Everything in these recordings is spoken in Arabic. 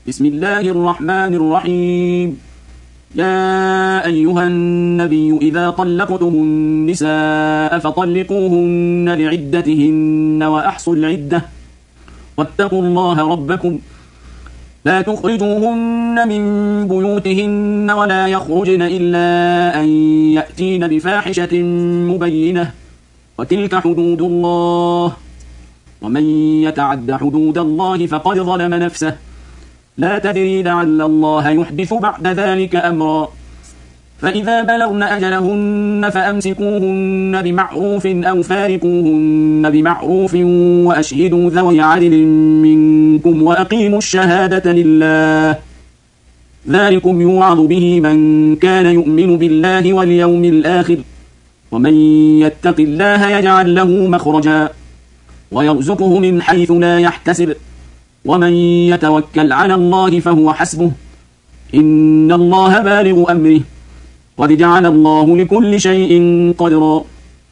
بسم الله الرحمن الرحيم. يا أيها النبي إذا طلقتم النساء فطلقوهن لعدتهن وأحصوا العدة واتقوا الله ربكم لا تخرجوهن من بيوتهن ولا يخرجن إلا أن يأتين بفاحشة مبينة وتلك حدود الله ومن يتعد حدود الله فقد ظلم نفسه لا تدري لعل الله يحدث بعد ذلك أمرا. فإذا بلغن أجلهن فأمسكوهن بمعروف أو فارقوهن بمعروف وأشهدوا ذوي عدل منكم وأقيموا الشهادة لله ذلكم يوعظ به من كان يؤمن بالله واليوم الآخر ومن يتق الله يجعل له مخرجا ويرزقه من حيث لا يحتسب ومن يتوكل على الله فهو حسبه إن الله بالغ أمره قد جعل الله لكل شيء قدرا.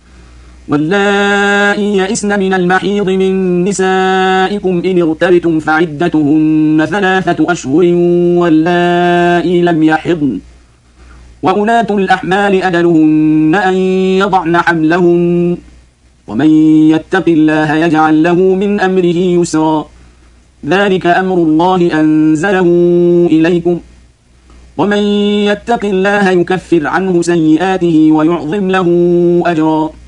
واللائي يئسن من المحيض من نسائكم إن ارتبتم فعدتهن 3 أشهر واللائي لم يحضن وأولاة الأحمال أجلهن أن يضعن حملهن ومن يتق الله يجعل له من أمره يسرا ذلك أمر الله أنزله إليكم ومن يتق الله يكفر عنه سيئاته ويعظم له أجرا.